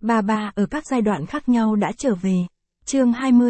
Bà ở các giai đoạn khác nhau đã trở về. Chương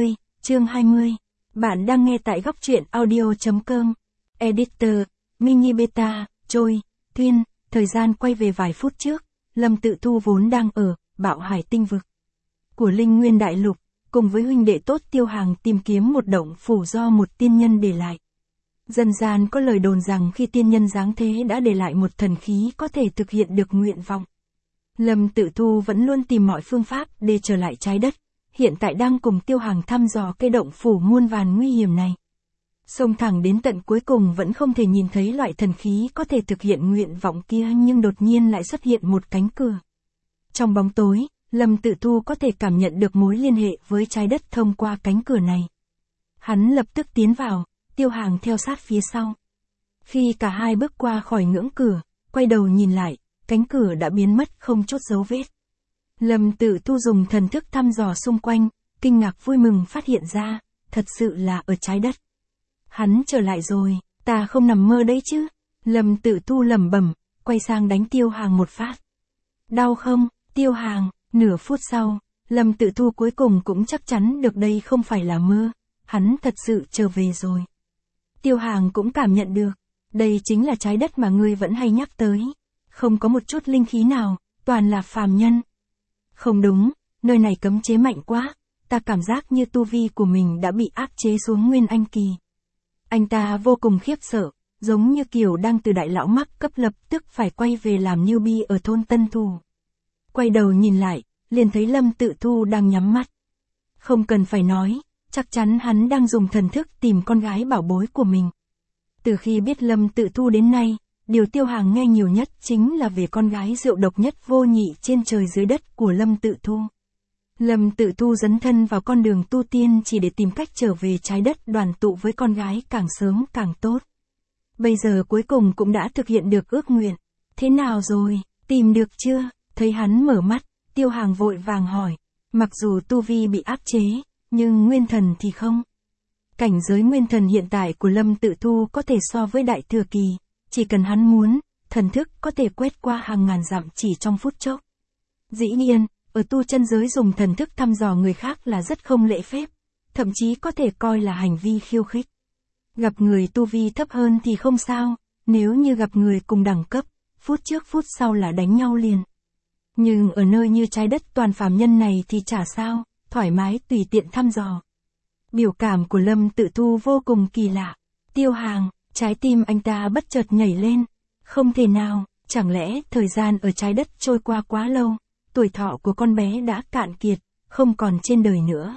20. Bạn đang nghe tại góc truyện audio.com. Editor, Mini Beta, Trôi, Tuyên, thời gian quay về vài phút trước, Lâm Tự Thu vốn đang ở Bạo Hải tinh vực của Linh Nguyên Đại Lục, cùng với huynh đệ tốt Tiêu Hàng tìm kiếm một động phủ do một tiên nhân để lại. Dân gian có lời đồn rằng khi tiên nhân giáng thế đã để lại một thần khí có thể thực hiện được nguyện vọng. Lâm Tự Thu vẫn luôn tìm mọi phương pháp để trở lại trái đất, hiện tại đang cùng Tiêu Hàng thăm dò cây động phủ muôn vàn nguy hiểm này. Xông thẳng đến tận cuối cùng vẫn không thể nhìn thấy loại thần khí có thể thực hiện nguyện vọng kia, nhưng đột nhiên lại xuất hiện một cánh cửa. Trong bóng tối, Lâm Tự Thu có thể cảm nhận được mối liên hệ với trái đất thông qua cánh cửa này. Hắn lập tức tiến vào, Tiêu Hàng theo sát phía sau. Khi cả hai bước qua khỏi ngưỡng cửa, quay đầu nhìn lại, cánh cửa đã biến mất không chút dấu vết. Lâm Tự Thu dùng thần thức thăm dò xung quanh, kinh ngạc vui mừng phát hiện ra, thật sự là ở trái đất. Hắn trở lại rồi, ta không nằm mơ đấy chứ. Lâm Tự Thu lẩm bẩm, quay sang đánh Tiêu Hàng một phát. Đau không, Tiêu Hàng? Nửa phút sau, Lâm Tự Thu cuối cùng cũng chắc chắn được đây không phải là mơ, hắn thật sự trở về rồi. Tiêu Hàng cũng cảm nhận được, đây chính là trái đất mà ngươi vẫn hay nhắc tới. Không có một chút linh khí nào, toàn là phàm nhân. Không đúng, nơi này cấm chế mạnh quá, ta cảm giác như tu vi của mình đã bị áp chế xuống Nguyên Anh kỳ. Anh ta vô cùng khiếp sợ, giống như kiểu đang từ đại lão mắc cấp lập tức phải quay về làm newbie ở thôn Tân Thủ. Quay đầu nhìn lại, liền thấy Lâm Tự Thu đang nhắm mắt. Không cần phải nói, chắc chắn hắn đang dùng thần thức tìm con gái bảo bối của mình. Từ khi biết Lâm Tự Thu đến nay, điều Tiêu Hàng nghe nhiều nhất chính là về con gái rượu độc nhất vô nhị trên trời dưới đất của Lâm Tự Thu. Lâm Tự Thu dấn thân vào con đường tu tiên chỉ để tìm cách trở về trái đất đoàn tụ với con gái càng sớm càng tốt. Bây giờ cuối cùng cũng đã thực hiện được ước nguyện. Thế nào rồi, tìm được chưa? Thấy hắn mở mắt, Tiêu Hàng vội vàng hỏi. Mặc dù tu vi bị áp chế, nhưng nguyên thần thì không. Cảnh giới nguyên thần hiện tại của Lâm Tự Thu có thể so với đại thừa kỳ. Chỉ cần hắn muốn, thần thức có thể quét qua hàng ngàn dặm chỉ trong phút chốc. Dĩ nhiên, ở tu chân giới dùng thần thức thăm dò người khác là rất không lễ phép, thậm chí có thể coi là hành vi khiêu khích. Gặp người tu vi thấp hơn thì không sao, nếu như gặp người cùng đẳng cấp, phút trước phút sau là đánh nhau liền. Nhưng ở nơi như trái đất toàn phàm nhân này thì chả sao, thoải mái tùy tiện thăm dò. Biểu cảm của Lâm Tự Thu vô cùng kỳ lạ. Tiêu Hàng, trái tim anh ta bất chợt nhảy lên. Không thể nào, chẳng lẽ thời gian ở trái đất trôi qua quá lâu, tuổi thọ của con bé đã cạn kiệt, không còn trên đời nữa.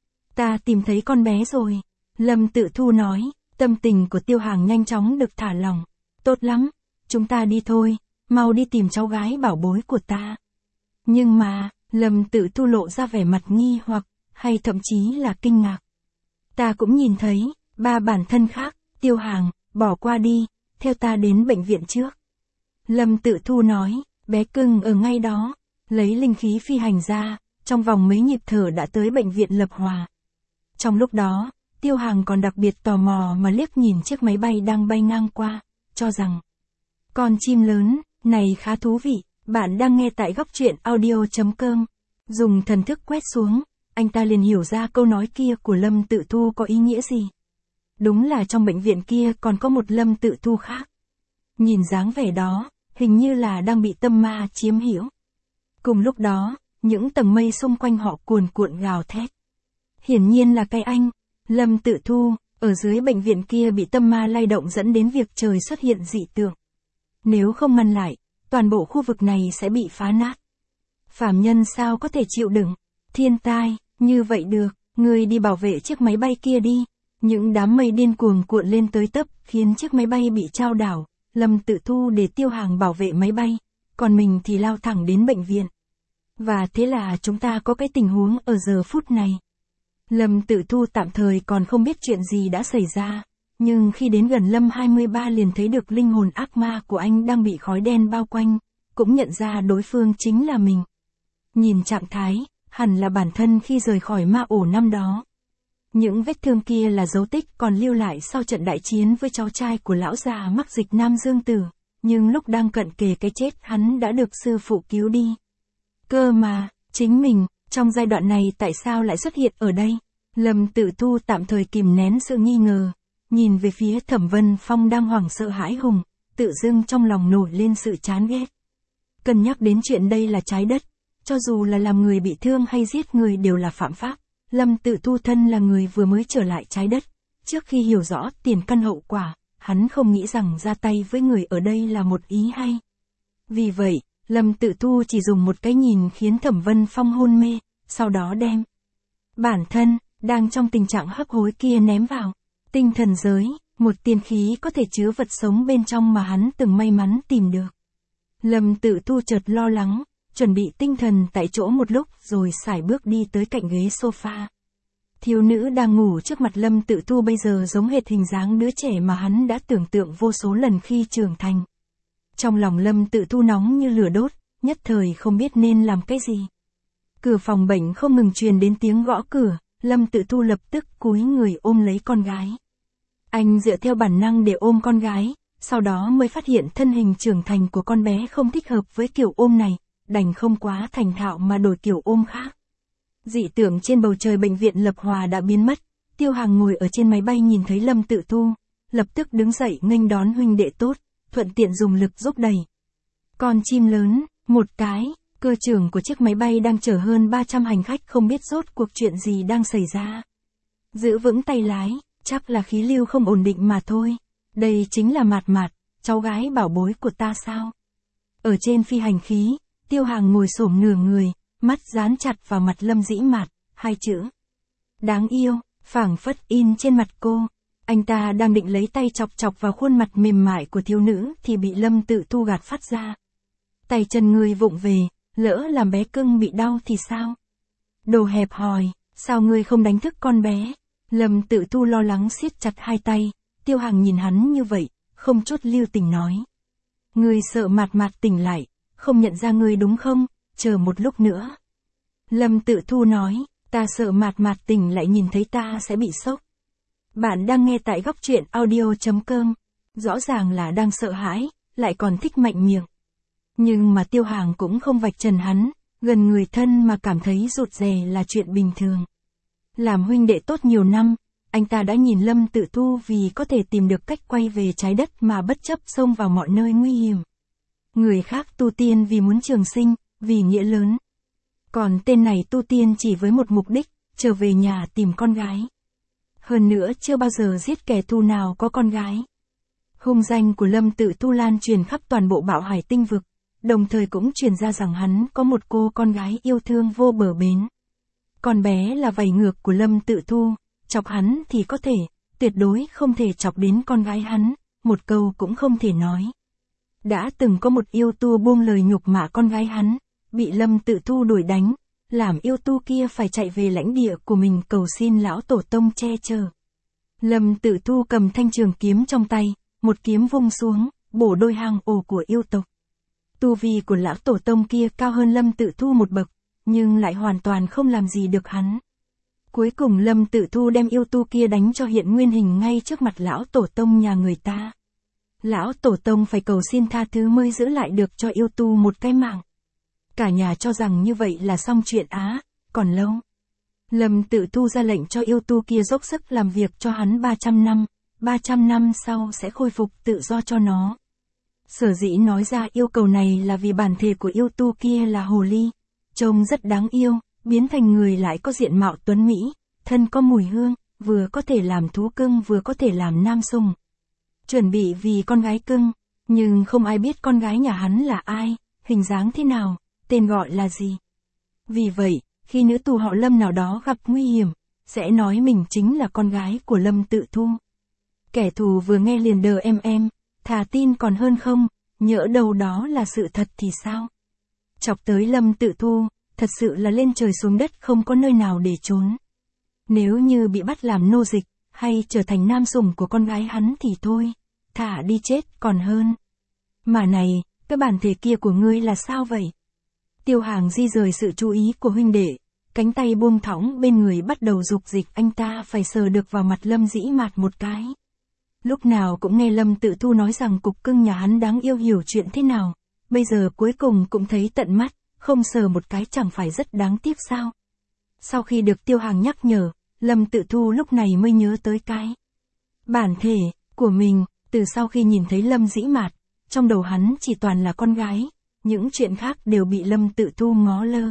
Ta tìm thấy con bé rồi. Lâm Tự Thu nói, tâm tình của Tiêu Hàng nhanh chóng được thả lỏng. Tốt lắm, chúng ta đi thôi, mau đi tìm cháu gái bảo bối của ta. Nhưng mà, Lâm Tự Thu lộ ra vẻ mặt nghi hoặc, hay thậm chí là kinh ngạc. Ta cũng nhìn thấy, ba bản thân khác. Tiêu Hàng, bỏ qua đi, theo ta đến bệnh viện trước. Lâm Tự Thu nói, bé cưng ở ngay đó, lấy linh khí phi hành ra, trong vòng mấy nhịp thở đã tới bệnh viện Lập Hòa. Trong lúc đó, Tiêu Hàng còn đặc biệt tò mò mà liếc nhìn chiếc máy bay đang bay ngang qua, cho rằng con chim lớn này khá thú vị. Bạn đang nghe tại góc truyện audio.com. Dùng thần thức quét xuống, anh ta liền hiểu ra câu nói kia của Lâm Tự Thu có ý nghĩa gì. Đúng là trong bệnh viện kia còn có một Lâm Tự Thu khác. Nhìn dáng vẻ đó, hình như là đang bị tâm ma chiếm hữu. Cùng lúc đó, những tầng mây xung quanh họ cuồn cuộn gào thét. Hiển nhiên là cái anh, Lâm Tự Thu, ở dưới bệnh viện kia bị tâm ma lay động dẫn đến việc trời xuất hiện dị tượng. Nếu không ngăn lại, toàn bộ khu vực này sẽ bị phá nát. Phàm nhân sao có thể chịu đựng thiên tai như vậy được, ngươi đi bảo vệ chiếc máy bay kia đi. Những đám mây điên cuồng cuộn lên tới tấp, khiến chiếc máy bay bị chao đảo. Lâm Tự Thu để Tiêu Hàng bảo vệ máy bay, còn mình thì lao thẳng đến bệnh viện. Và thế là chúng ta có cái tình huống ở giờ phút này. Lâm Tự Thu tạm thời còn không biết chuyện gì đã xảy ra, nhưng khi đến gần Lâm 23 liền thấy được linh hồn ác ma của anh đang bị khói đen bao quanh, cũng nhận ra đối phương chính là mình. Nhìn trạng thái, hẳn là bản thân khi rời khỏi ma ổ năm đó. Những vết thương kia là dấu tích còn lưu lại sau trận đại chiến với cháu trai của lão già mắc dịch Nam Dương Tử, nhưng lúc đang cận kề cái chết hắn đã được sư phụ cứu đi. Cơ mà, Chính mình, trong giai đoạn này tại sao lại xuất hiện ở đây? Lâm Tự Thu tạm thời kìm nén sự nghi ngờ, nhìn về phía Thẩm Vân Phong đang hoảng sợ hãi hùng, tự dưng trong lòng nổi lên sự chán ghét. Cân nhắc đến chuyện đây là trái đất, cho dù là làm người bị thương hay giết người đều là phạm pháp. Lâm Tự Thu thân là người vừa mới trở lại trái đất, trước khi hiểu rõ tiền căn hậu quả, hắn không nghĩ rằng ra tay với người ở đây là một ý hay. Vì vậy, Lâm Tự Thu chỉ dùng một cái nhìn khiến Thẩm Vân Phong hôn mê, sau đó đem bản thân, đang trong tình trạng hấp hối kia ném vào tinh thần giới, một tiên khí có thể chứa vật sống bên trong mà hắn từng may mắn tìm được. Lâm Tự Thu chợt lo lắng, chuẩn bị tinh thần tại chỗ một lúc rồi sải bước đi tới cạnh ghế sofa. Thiếu nữ đang ngủ trước mặt Lâm Tự Thu bây giờ giống hệt hình dáng đứa trẻ mà hắn đã tưởng tượng vô số lần khi trưởng thành. Trong lòng Lâm Tự Thu nóng như lửa đốt, nhất thời không biết nên làm cái gì. Cửa phòng bệnh không ngừng truyền đến tiếng gõ cửa, Lâm Tự Thu lập tức cúi người ôm lấy con gái. Anh dựa theo bản năng để ôm con gái, sau đó mới phát hiện thân hình trưởng thành của con bé không thích hợp với kiểu ôm này, đành không quá thành thạo mà đổi kiểu ôm khác. Dị tưởng trên bầu trời bệnh viện Lập Hòa đã biến mất, Tiêu Hàng ngồi ở trên máy bay nhìn thấy Lâm Tự Thu, lập tức đứng dậy nghênh đón huynh đệ tốt, thuận tiện dùng lực giúp đẩy con chim lớn, một cái. Cơ trưởng của chiếc máy bay đang chở hơn 300 hành khách không biết rốt cuộc chuyện gì đang xảy ra. Giữ vững tay lái, chắc là khí lưu không ổn định mà thôi. Đây chính là Mạt Mạt, cháu gái bảo bối của ta sao? Ở trên phi hành khí, Tiêu Hàng ngồi xổm nửa người, mắt dán chặt vào mặt Lâm Dĩ Mạt, hai chữ đáng yêu, phảng phất in trên mặt cô. Anh ta đang định lấy tay chọc chọc vào khuôn mặt mềm mại của thiếu nữ thì bị Lâm Tự Thu gạt phát ra. Tay chân ngươi vụng về, lỡ làm bé cưng bị đau thì sao? Đồ hẹp hòi, sao ngươi không đánh thức con bé? Lâm Tự Thu lo lắng siết chặt hai tay, Tiêu Hàng nhìn hắn như vậy, không chút lưu tình nói. Ngươi sợ Mạt Mạt tỉnh lại, không nhận ra ngươi đúng không? Chờ một lúc nữa. Lâm Tự Thu nói, ta sợ Mạt Mạt tỉnh lại nhìn thấy ta sẽ bị sốc. Bạn đang nghe tại góc truyện audio.com, rõ ràng là đang sợ hãi, lại còn thích mạnh miệng. Nhưng mà Tiêu Hàng cũng không vạch trần hắn, gần người thân mà cảm thấy rụt rè là chuyện bình thường. Làm huynh đệ tốt nhiều năm, anh ta đã nhìn Lâm Tự Thu vì có thể tìm được cách quay về trái đất mà bất chấp xông vào mọi nơi nguy hiểm. Người khác tu tiên vì muốn trường sinh, vì nghĩa lớn. Còn tên này tu tiên chỉ với một mục đích, trở về nhà tìm con gái. Hơn nữa chưa bao giờ giết kẻ thù nào có con gái. Hung danh của Lâm Tự Thu lan truyền khắp toàn bộ Bạo Hải tinh vực, đồng thời cũng truyền ra rằng hắn có một cô con gái yêu thương vô bờ bến. Con bé là vảy ngược của Lâm Tự Thu, chọc hắn thì có thể, tuyệt đối không thể chọc đến con gái hắn, một câu cũng không thể nói. Đã từng có một yêu tu buông lời nhục mạ con gái hắn, bị Lâm Tự Thu đuổi đánh, làm yêu tu kia phải chạy về lãnh địa của mình cầu xin lão tổ tông che chở. Lâm Tự Thu cầm thanh trường kiếm trong tay, một kiếm vung xuống, bổ đôi hang ổ của yêu tộc. Tu vi của lão tổ tông kia cao hơn Lâm Tự Thu một bậc, nhưng lại hoàn toàn không làm gì được hắn. Cuối cùng Lâm Tự Thu đem yêu tu kia đánh cho hiện nguyên hình ngay trước mặt lão tổ tông nhà người ta. Lão tổ tông phải cầu xin tha thứ mới giữ lại được cho yêu tu một cái mạng. Cả nhà cho rằng như vậy là xong chuyện á, còn lâu. Lâm Tự Thu ra lệnh cho yêu tu kia dốc sức làm việc cho hắn 300 năm, 300 năm sau sẽ khôi phục tự do cho nó. Sở dĩ nói ra yêu cầu này là vì bản thể của yêu tu kia là hồ ly, trông rất đáng yêu, biến thành người lại có diện mạo tuấn mỹ, thân có mùi hương, vừa có thể làm thú cưng vừa có thể làm nam sùng. Chuẩn bị vì con gái cưng, nhưng không ai biết con gái nhà hắn là ai, hình dáng thế nào, tên gọi là gì. Vì vậy, khi nữ tù họ Lâm nào đó gặp nguy hiểm, sẽ nói mình chính là con gái của Lâm Tự Thu. Kẻ thù vừa nghe liền đờ em, thà tin còn hơn không, nhỡ đâu đó là sự thật thì sao. Chọc tới Lâm Tự Thu, thật sự là lên trời xuống đất không có nơi nào để trốn. Nếu như bị bắt làm nô dịch, hay trở thành nam sủng của con gái hắn thì thôi, thả đi chết còn hơn. Mà này, cái bản thể kia của ngươi là sao vậy? Tiêu Hàng di rời sự chú ý của huynh đệ, cánh tay buông thõng bên người bắt đầu dục dịch anh ta phải sờ được vào mặt Lâm Dĩ Mạt một cái. Lúc nào cũng nghe Lâm Tự Thu nói rằng cục cưng nhà hắn đáng yêu hiểu chuyện thế nào, bây giờ cuối cùng cũng thấy tận mắt, không sờ một cái chẳng phải rất đáng tiếc sao? Sau khi được Tiêu Hàng nhắc nhở, Lâm Tự Thu lúc này mới nhớ tới cái bản thể của mình, từ sau khi nhìn thấy Lâm Dĩ Mạt, trong đầu hắn chỉ toàn là con gái, những chuyện khác đều bị Lâm Tự Thu ngó lơ.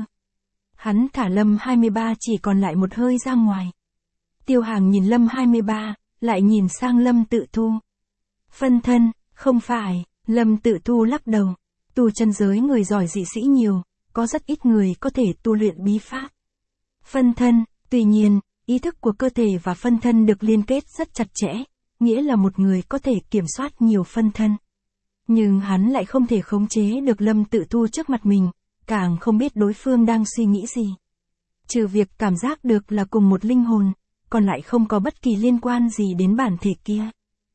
Hắn thả Lâm 23 chỉ còn lại một hơi ra ngoài. Tiêu Hàng nhìn Lâm 23, lại nhìn sang Lâm Tự Thu. Phân thân, không phải, Lâm Tự Thu lắc đầu. Tu chân giới người giỏi dị sĩ nhiều, có rất ít người có thể tu luyện bí pháp. Phân thân, tuy nhiên, ý thức của cơ thể và phân thân được liên kết rất chặt chẽ, nghĩa là một người có thể kiểm soát nhiều phân thân. Nhưng hắn lại không thể khống chế được Lâm Tự Thu trước mặt mình, càng không biết đối phương đang suy nghĩ gì. Trừ việc cảm giác được là cùng một linh hồn, còn lại không có bất kỳ liên quan gì đến bản thể kia.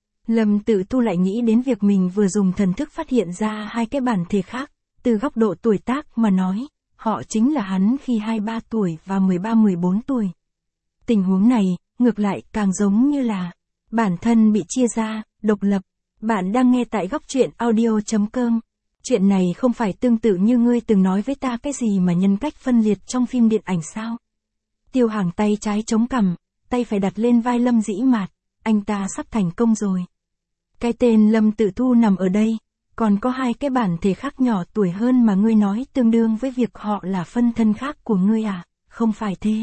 Lâm Tự Thu lại nghĩ đến việc mình vừa dùng thần thức phát hiện ra hai cái bản thể khác, từ góc độ tuổi tác mà nói, họ chính là hắn khi 23 tuổi và 13-14 tuổi. Tình huống này, ngược lại càng giống như là bản thân bị chia ra, độc lập. Bạn đang nghe tại góc truyện audio.com. Chuyện này không phải tương tự như ngươi từng nói với ta cái gì mà nhân cách phân liệt trong phim điện ảnh sao? Tiêu Hàng tay trái chống cằm, tay phải đặt lên vai Lâm Dĩ Mạt, anh ta sắp thành công rồi. Cái tên Lâm Tự Thu nằm ở đây, còn có hai cái bản thể khác nhỏ tuổi hơn mà ngươi nói tương đương với việc họ là phân thân khác của ngươi à, không phải thế?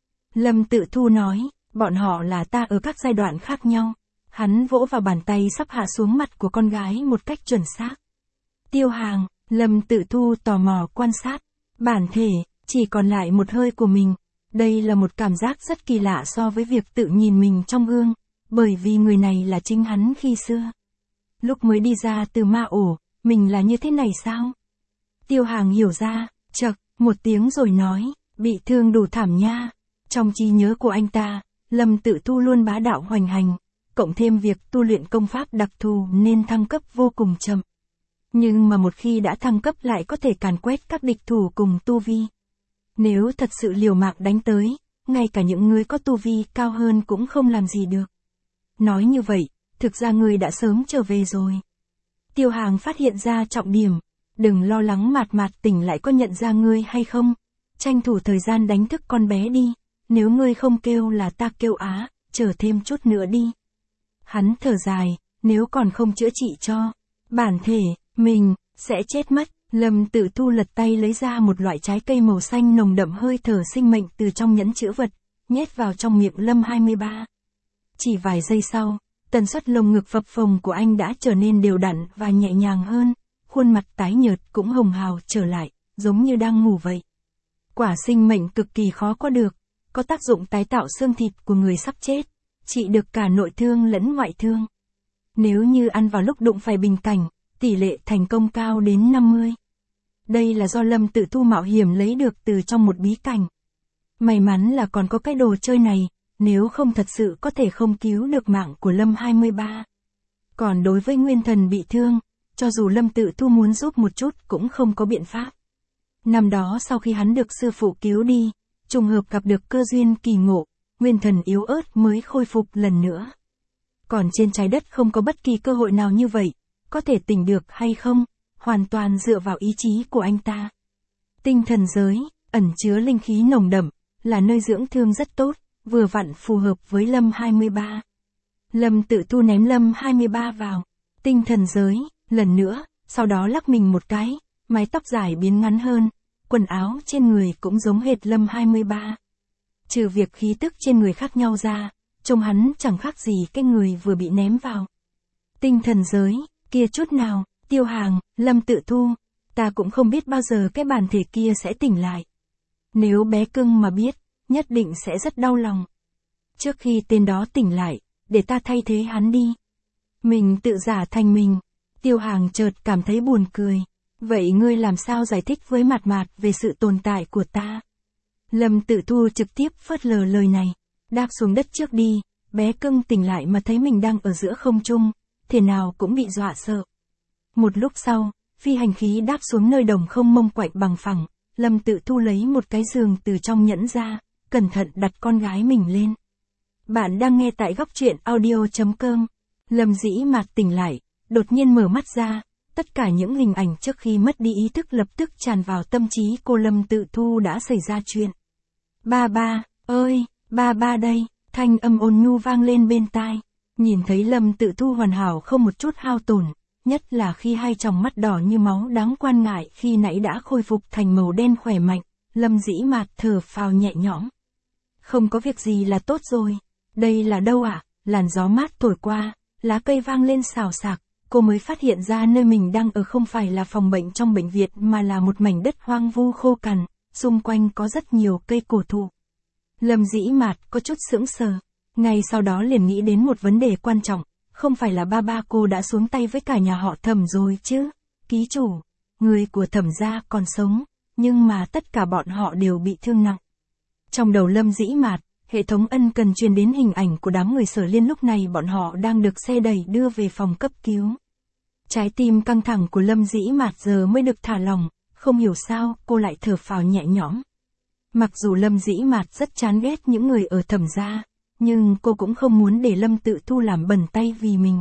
Lâm Tự Thu nói, bọn họ là ta ở các giai đoạn khác nhau. Hắn vỗ vào bàn tay sắp hạ xuống mặt của con gái một cách chuẩn xác. Tiêu Hàng, Lâm Tự Thu tò mò quan sát. Bản thể, chỉ còn lại một hơi của mình. Đây là một cảm giác rất kỳ lạ so với việc tự nhìn mình trong gương, bởi vì người này là chính hắn khi xưa. Lúc mới đi ra từ ma ổ, mình là như thế này sao? Tiêu Hàng hiểu ra, chậc, một tiếng rồi nói, bị thương đủ thảm nha. Trong trí nhớ của anh ta, Lâm Tự Thu luôn bá đạo hoành hành, cộng thêm việc tu luyện công pháp đặc thù nên thăng cấp vô cùng chậm. Nhưng mà một khi đã thăng cấp lại có thể càn quét các địch thủ cùng tu vi. Nếu thật sự liều mạng đánh tới, ngay cả những người có tu vi cao hơn cũng không làm gì được. Nói như vậy, thực ra người đã sớm trở về rồi. Tiêu Hàng phát hiện ra trọng điểm, đừng lo lắng Mạt tỉnh lại có nhận ra ngươi hay không, tranh thủ thời gian đánh thức con bé đi, nếu ngươi không kêu là ta kêu á, chờ thêm chút nữa đi. Hắn thở dài, nếu còn không chữa trị cho bản thể, mình sẽ chết mất. Lâm Tự Thu lật tay lấy ra một loại trái cây màu xanh nồng đậm hơi thở sinh mệnh từ trong nhẫn chữ vật, nhét vào trong miệng Lâm 23. Chỉ vài giây sau, tần suất lồng ngực phập phồng của anh đã trở nên đều đặn và nhẹ nhàng hơn, khuôn mặt tái nhợt cũng hồng hào trở lại, giống như đang ngủ vậy. Quả sinh mệnh cực kỳ khó có được, có tác dụng tái tạo xương thịt của người sắp chết, trị được cả nội thương lẫn ngoại thương. Nếu như ăn vào lúc đụng phải bình cảnh, tỷ lệ thành công cao đến 50. Đây là do Lâm Tự Thu mạo hiểm lấy được từ trong một bí cảnh. May mắn là còn có cái đồ chơi này, nếu không thật sự có thể không cứu được mạng của Lâm 23. Còn đối với nguyên thần bị thương, cho dù Lâm Tự Thu muốn giúp một chút cũng không có biện pháp. Năm đó sau khi hắn được sư phụ cứu đi, trùng hợp gặp được cơ duyên kỳ ngộ, nguyên thần yếu ớt mới khôi phục lần nữa. Còn trên trái đất không có bất kỳ cơ hội nào như vậy, có thể tỉnh được hay không, hoàn toàn dựa vào ý chí của anh ta. Tinh thần giới, ẩn chứa linh khí nồng đậm, là nơi dưỡng thương rất tốt, vừa vặn phù hợp với Lâm 23. Lâm Tự Thu ném Lâm 23 vào tinh thần giới, lần nữa, sau đó lắc mình một cái, mái tóc dài biến ngắn hơn, quần áo trên người cũng giống hệt Lâm 23. Trừ việc khí tức trên người khác nhau ra, trông hắn chẳng khác gì cái người vừa bị ném vào tinh thần giới, kia chút nào. Tiêu Hàng, Lâm Tự Thu, ta cũng không biết bao giờ cái bản thể kia sẽ tỉnh lại. Nếu bé cưng mà biết, nhất định sẽ rất đau lòng. Trước khi tên đó tỉnh lại, để ta thay thế hắn đi. Mình tự giả thành mình. Tiêu Hàng chợt cảm thấy buồn cười. Vậy ngươi làm sao giải thích với Mạt về sự tồn tại của ta? Lâm Tự Thu trực tiếp phớt lờ lời này. Đáp xuống đất trước đi, bé cưng tỉnh lại mà thấy mình đang ở giữa không trung, thế nào cũng bị dọa sợ. Một lúc sau, phi hành khí đáp xuống nơi đồng không mông quạnh bằng phẳng, Lâm Tự Thu lấy một cái giường từ trong nhẫn ra, cẩn thận đặt con gái mình lên. Bạn đang nghe tại góc truyện audio.com. Lâm Dĩ Mạt tỉnh lại, đột nhiên mở mắt ra, Tất cả những hình ảnh trước khi mất đi ý thức lập tức tràn vào tâm trí cô Lâm Tự Thu đã xảy ra chuyện. Ba ba, ơi, ba ba đây, thanh âm ôn nhu vang lên bên tai. Nhìn thấy Lâm Tự Thu hoàn hảo không một chút hao tổn, nhất là khi hai tròng mắt đỏ như máu đáng quan ngại khi nãy đã khôi phục thành màu đen khỏe mạnh, Lâm Dĩ Mạt thở phào nhẹ nhõm. Không có việc gì là tốt rồi. Đây là đâu ạ? Làn gió mát thổi qua, lá cây vang lên xào xạc, cô mới phát hiện ra nơi mình đang ở không phải là phòng bệnh trong bệnh viện mà là một mảnh đất hoang vu khô cằn, xung quanh có rất nhiều cây cổ thụ. Lâm Dĩ Mạt có chút sững sờ, ngay sau đó liền nghĩ đến một vấn đề quan trọng, không phải là ba ba cô đã xuống tay với cả nhà họ Thẩm rồi chứ? Ký chủ, người của Thẩm gia còn sống, nhưng mà tất cả bọn họ đều bị thương nặng. Trong đầu Lâm Dĩ Mạt, hệ thống ân cần truyền đến hình ảnh của đám người Sở Liên lúc này bọn họ đang được xe đẩy đưa về phòng cấp cứu. Trái tim căng thẳng của Lâm Dĩ Mạt giờ mới được thả lỏng, không hiểu sao cô lại thở phào nhẹ nhõm. Mặc dù Lâm Dĩ Mạt rất chán ghét những người ở Thẩm gia, nhưng cô cũng không muốn để Lâm Tự Thu làm bẩn tay vì mình.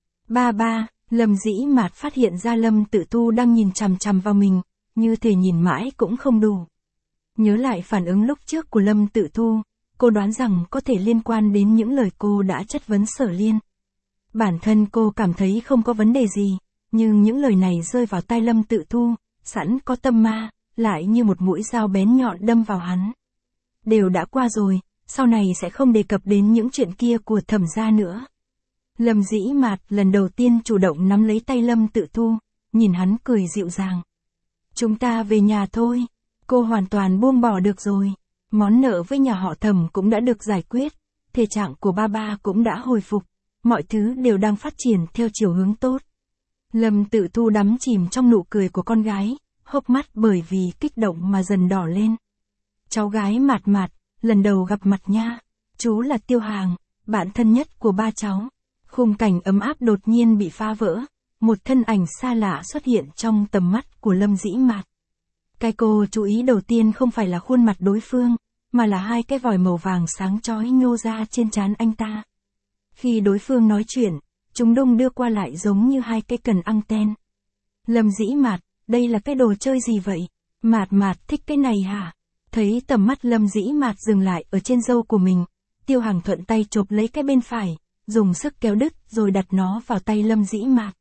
Ba ba, Lâm Dĩ Mạt phát hiện ra Lâm Tự Thu đang nhìn chằm chằm vào mình, như thể nhìn mãi cũng không đủ. Nhớ lại phản ứng lúc trước của Lâm Tự Thu, cô đoán rằng có thể liên quan đến những lời cô đã chất vấn Sở Liên. Bản thân cô cảm thấy không có vấn đề gì, nhưng những lời này rơi vào tai Lâm Tự Thu, sẵn có tâm ma, lại như một mũi dao bén nhọn đâm vào hắn. Đều đã qua rồi, sau này sẽ không đề cập đến những chuyện kia của Thẩm gia nữa. Lâm Dĩ Mạt lần đầu tiên chủ động nắm lấy tay Lâm Tự Thu, nhìn hắn cười dịu dàng. Chúng ta về nhà thôi, cô hoàn toàn buông bỏ được rồi. Món nợ với nhà họ Thẩm cũng đã được giải quyết, thể trạng của ba ba cũng đã hồi phục, mọi thứ đều đang phát triển theo chiều hướng tốt. Lâm Tự Thu đắm chìm trong nụ cười của con gái, hốc mắt bởi vì kích động mà dần đỏ lên. Cháu gái Mạt Mạt, lần đầu gặp mặt nha, chú là Tiêu Hàng, bạn thân nhất của ba cháu. Khung cảnh ấm áp đột nhiên bị phá vỡ, một thân ảnh xa lạ xuất hiện trong tầm mắt của Lâm Dĩ Mạt. Cái cô chú ý đầu tiên không phải là khuôn mặt đối phương, mà là hai cái vòi màu vàng sáng chói nhô ra trên trán anh ta. Khi đối phương nói chuyện, chúng đung đưa qua lại giống như hai cái cần anten. Lâm Dĩ Mạt, đây là cái đồ chơi gì vậy? Mạt Mạt thích cái này hả? Thấy tầm mắt Lâm Dĩ Mạt dừng lại ở trên râu của mình, Tiêu Hàng thuận tay chộp lấy cái bên phải, dùng sức kéo đứt rồi đặt nó vào tay Lâm Dĩ Mạt.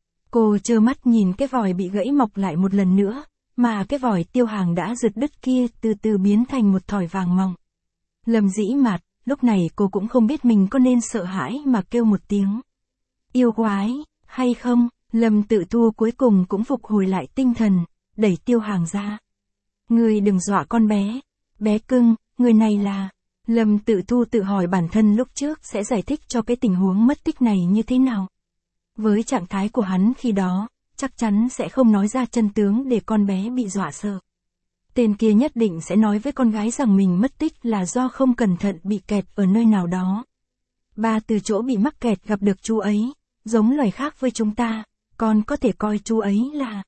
Cô trơ mắt nhìn cái vòi bị gãy mọc lại một lần nữa, mà cái vòi Tiêu Hàng đã giật đứt kia từ từ biến thành một thỏi vàng mỏng. Lâm Dĩ Mạt, lúc này cô cũng không biết mình có nên sợ hãi mà kêu một tiếng yêu quái, hay không. Lâm Tự Thu cuối cùng cũng phục hồi lại tinh thần, đẩy Tiêu Hàng ra. Ngươi đừng dọa con bé. Bé cưng, người này là... Lâm Tự Thu tự hỏi bản thân lúc trước sẽ giải thích cho cái tình huống mất tích này như thế nào. Với trạng thái của hắn khi đó, chắc chắn sẽ không nói ra chân tướng để con bé bị dọa sợ. Tên kia nhất định sẽ nói với con gái rằng mình mất tích là do không cẩn thận bị kẹt ở nơi nào đó. Ba từ chỗ bị mắc kẹt gặp được chú ấy, giống loài khác với chúng ta, con có thể coi chú ấy là...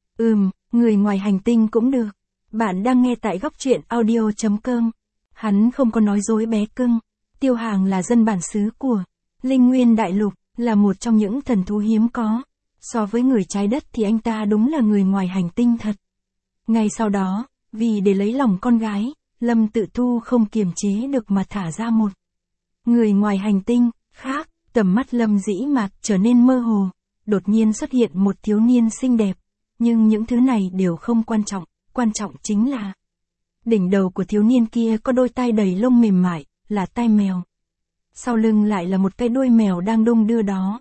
người ngoài hành tinh cũng được. Bạn đang nghe tại góc truyện audio.com. Hắn không có nói dối bé cưng. Tiêu Hàng là dân bản xứ của Linh Nguyên Đại Lục, là một trong những thần thú hiếm có. So với người trái đất thì anh ta đúng là người ngoài hành tinh thật. Ngay sau đó, vì để lấy lòng con gái, Lâm Tự Thu không kiềm chế được mà thả ra một người ngoài hành tinh khác. Tầm mắt Lâm Dĩ Mạt trở nên mơ hồ, đột nhiên xuất hiện một thiếu niên xinh đẹp. Nhưng những thứ này đều không quan trọng chính là đỉnh đầu của thiếu niên kia có đôi tai đầy lông mềm mại, là tai mèo. Sau lưng lại là một cái đuôi mèo đang đung đưa đó.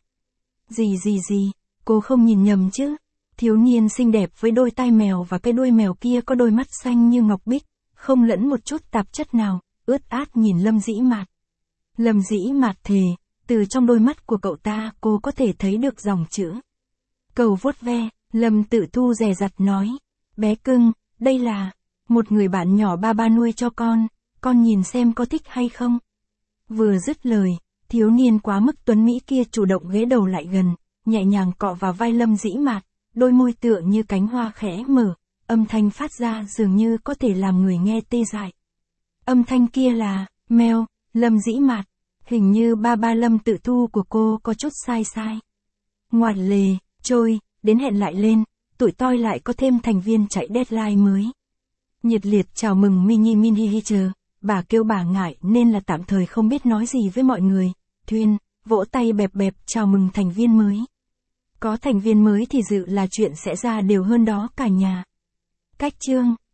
Gì, cô không nhìn nhầm chứ? Thiếu niên xinh đẹp với đôi tai mèo và cái đuôi mèo kia có đôi mắt xanh như ngọc bích, không lẫn một chút tạp chất nào, ướt át nhìn Lâm Dĩ Mạt. Lâm Dĩ Mạt thề, từ trong đôi mắt của cậu ta cô có thể thấy được dòng chữ cầu vuốt ve. Lâm Tự Thu dè dặt nói, bé cưng, đây là một người bạn nhỏ ba ba nuôi cho con nhìn xem có thích hay không. Vừa dứt lời, thiếu niên quá mức tuấn mỹ kia chủ động ghé đầu lại gần, nhẹ nhàng cọ vào vai Lâm Dĩ Mạt, đôi môi tựa như cánh hoa khẽ mở, âm thanh phát ra dường như có thể làm người nghe tê dại. Âm thanh kia là, meo. Lâm Dĩ Mạt, hình như ba ba Lâm Tự Thu của cô có chút sai. Ngoạt lề, trôi, đến hẹn lại lên, tụi tôi lại có thêm thành viên chạy deadline mới. Nhiệt liệt chào mừng Mini Hitcher, bà kêu bà ngại nên là tạm thời không biết nói gì với mọi người. Thuyên, vỗ tay bẹp bẹp chào mừng thành viên mới. Có thành viên mới thì dự là chuyện sẽ ra đều hơn đó cả nhà. Cách chương